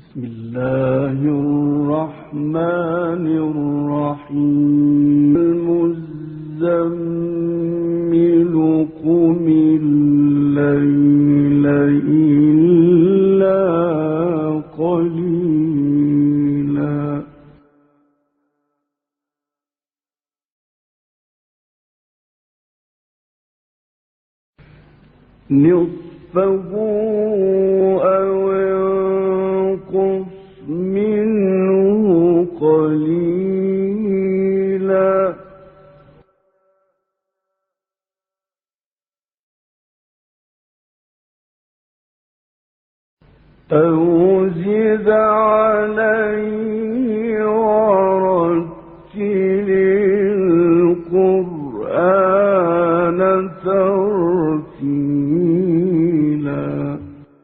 بسم الله الرحمن الرحيم المزمل قم الليل إلا قليلا نصفه أو انقص منه قليلا أو زد عليه ورتل القرآن ترتيلا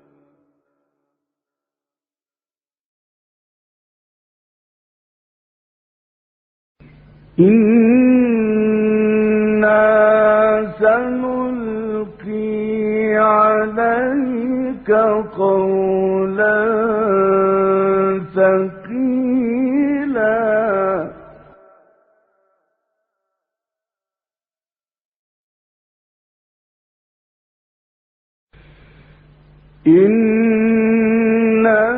إنا سنلقي عليك قولا ثقيلا إن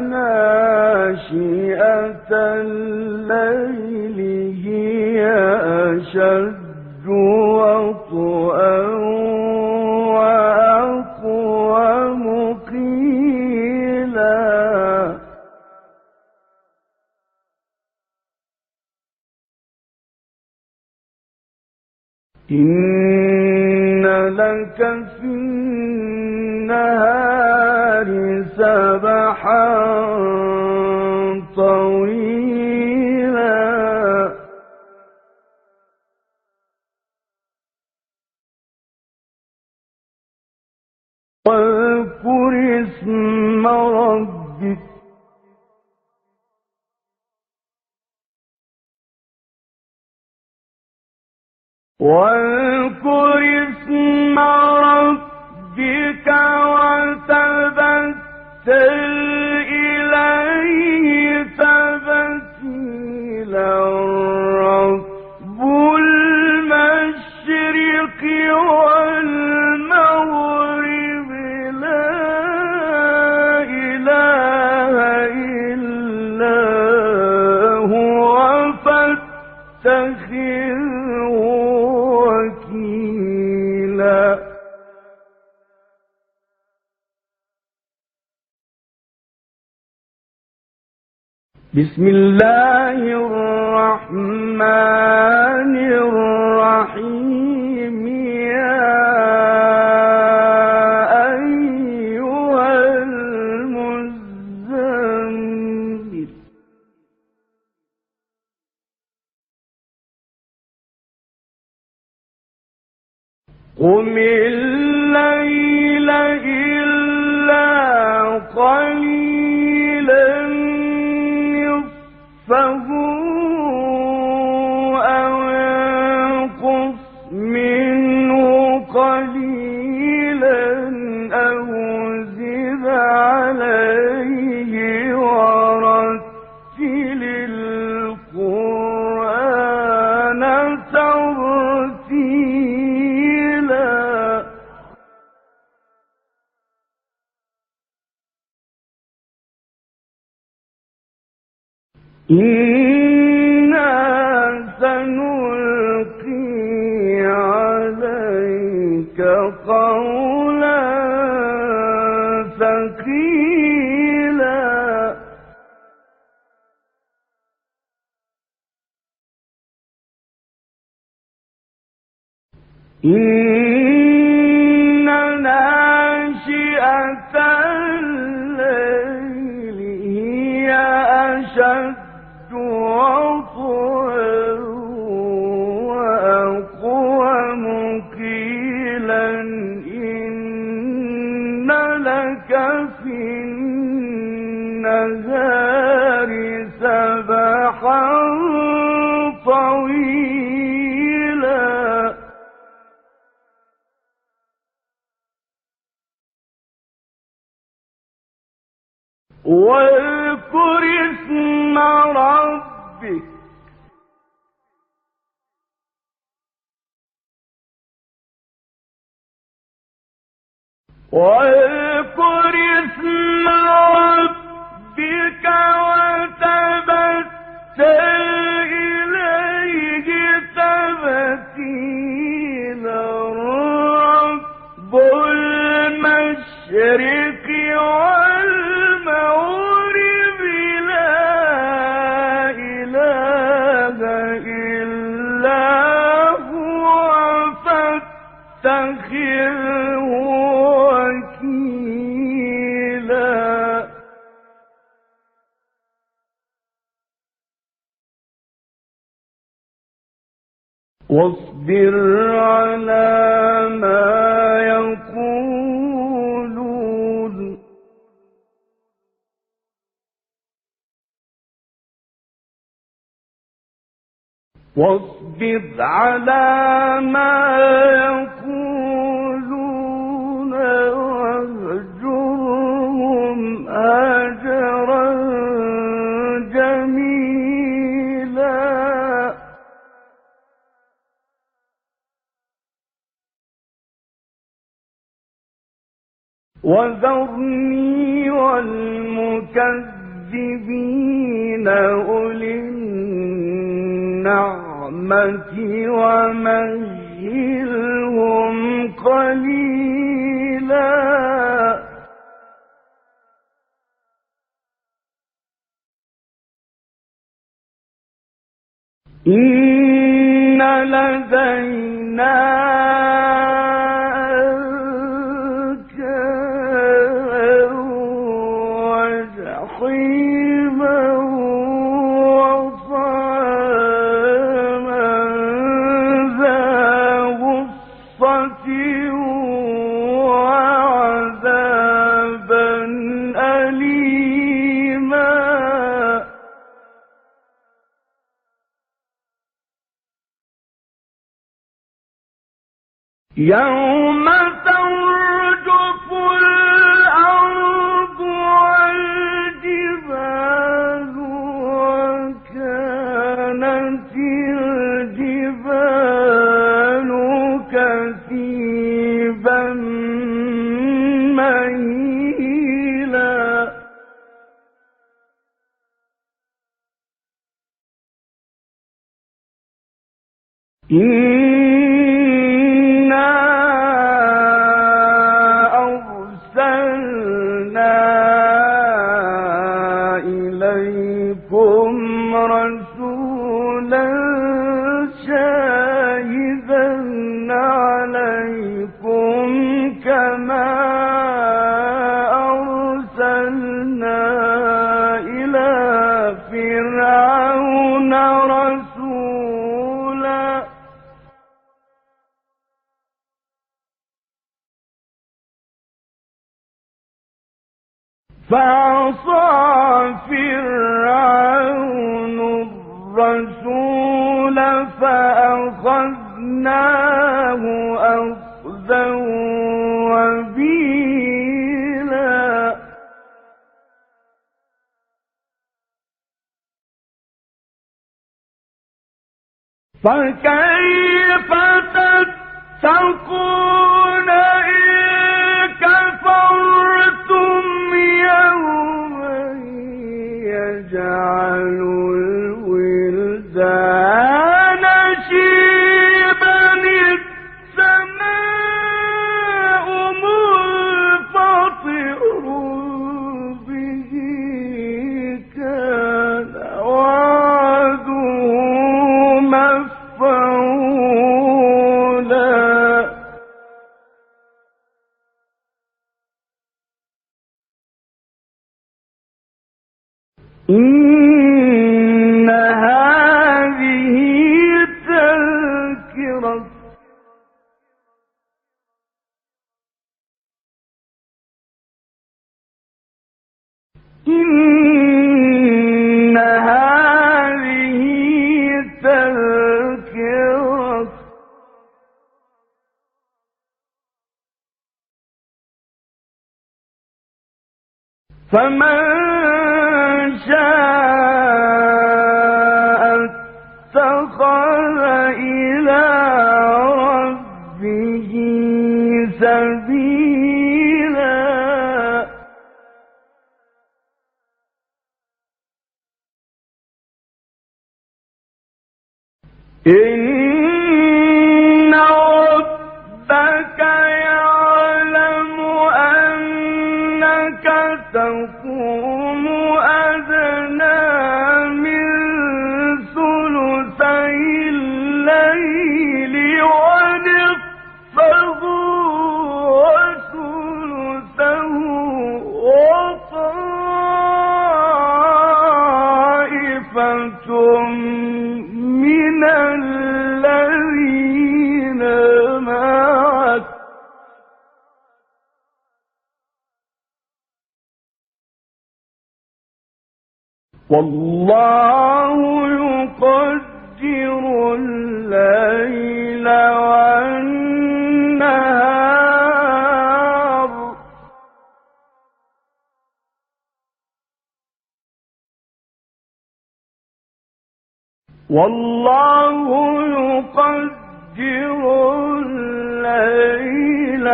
ناشئة الليل هي أشد وطئا وأقوم قيلا إن لك في النهار سبحا طويلا واذكر اسم ربك وتبتل إليه تبتيلا رب المشرق والمغرب لا إله إلا هو فاتخذه وكيلا بسم الله الرحمن الرحيم يا أيها المزمل قم الليل إلا قليلا نصفه أو انقص منه قليلا أو زد عليه ورتل القرآن ترتيلا إنا سنلقي عليك قولا ثقيلا إن ناشئة الليل هي أشد وطئا وأقوم قيلا إن لك في النهار سبحا طويلا واذكر اسم ربك واذكر اسم ربك وتبتل إليه تبتيلا رب المشرق والمغرب لا إله إلا هو فاتخذه وكيلا واصبر على ما يقولون واصبر على ما يقولون واهجرهم هجرا جميلا وذرني والمكذبين أولي النعمة ومهلهم قليلا إن لدينا يوم ترجف الأرض والجبال وكانت الجبال كثيبا مهيلا رسولا شاهدا عليكم كما أرسلنا إلى فرعون رسولا فعصى فرعون الرسول فأخذناه أخذا وبيلا فكيف تتقون إن كفرتم يوما يجعل الولدان شيبا السماء منفطر به كان وعده مفعولا إن هذه تذكرة إن هذه تذكرة فمن إن ربك يعلم أنك تقوم أدنى من ثلثي الليل ونصفه وثلثه وطائفة من الذين معك والله يقدر الليل والنهار والله يقدر الليل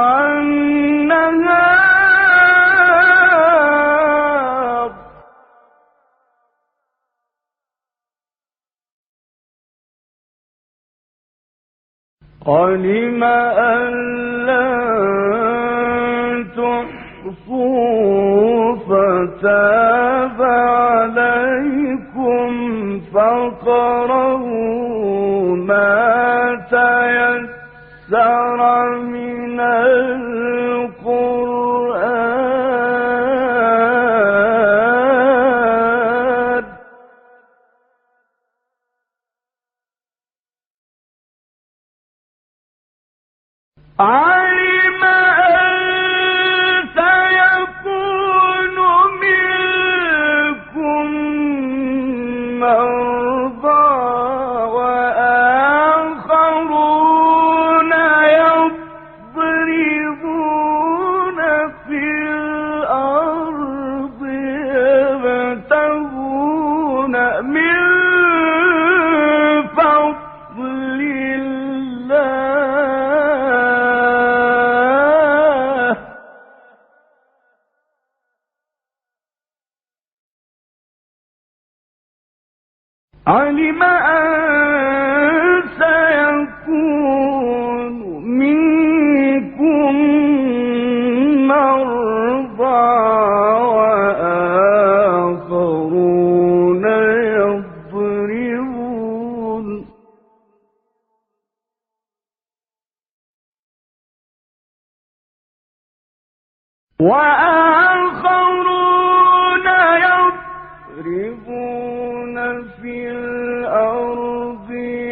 والنهار علم أن لن تحصوا فتاب عليكم فاقرؤوا ما تيسر من القرآن علم أن سيكون منكم مرضى وآخرون يضربون في الأرض يبتغون من فضل الله علم أن سيكون منكم مرضى وآخرون يضربون في الأرض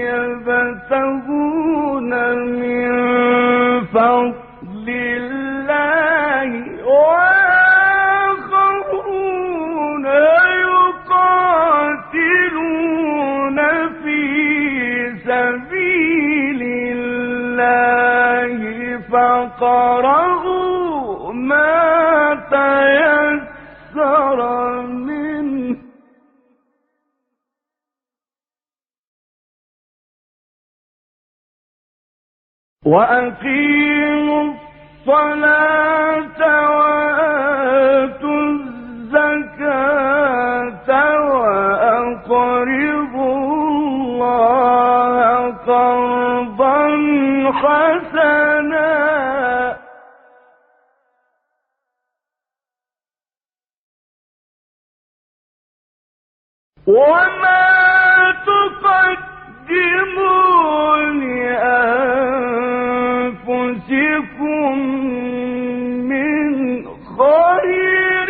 يبتغون من فضل الله وآخرون يقاتلون في سبيل الله فاقرؤوا ما تيسر منه وأقيموا الصلاة وآتوا الزكاة وأقرضوا الله قرضا حسنا وما تقدموا لأنفسكم من خير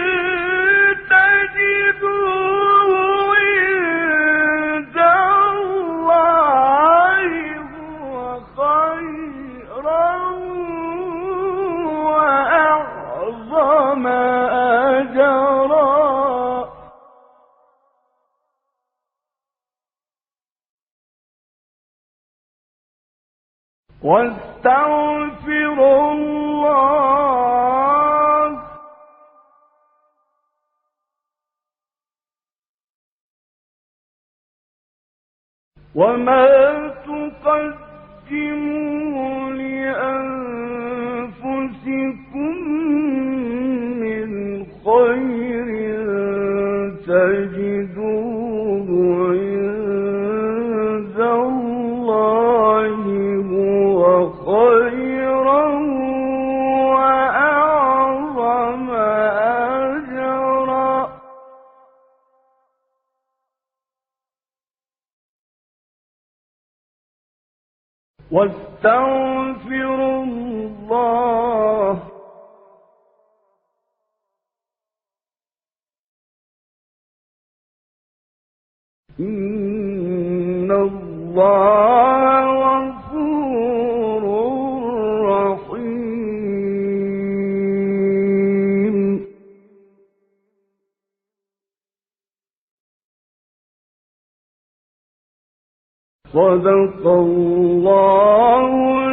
تجدوه عند الله هو خيرا وأعظم أجرا واستغفروا الله وما تقدموا لأنفسكم من خير تجدوه عند واستغفروا الله إن الله غفور رحيم. صدق الله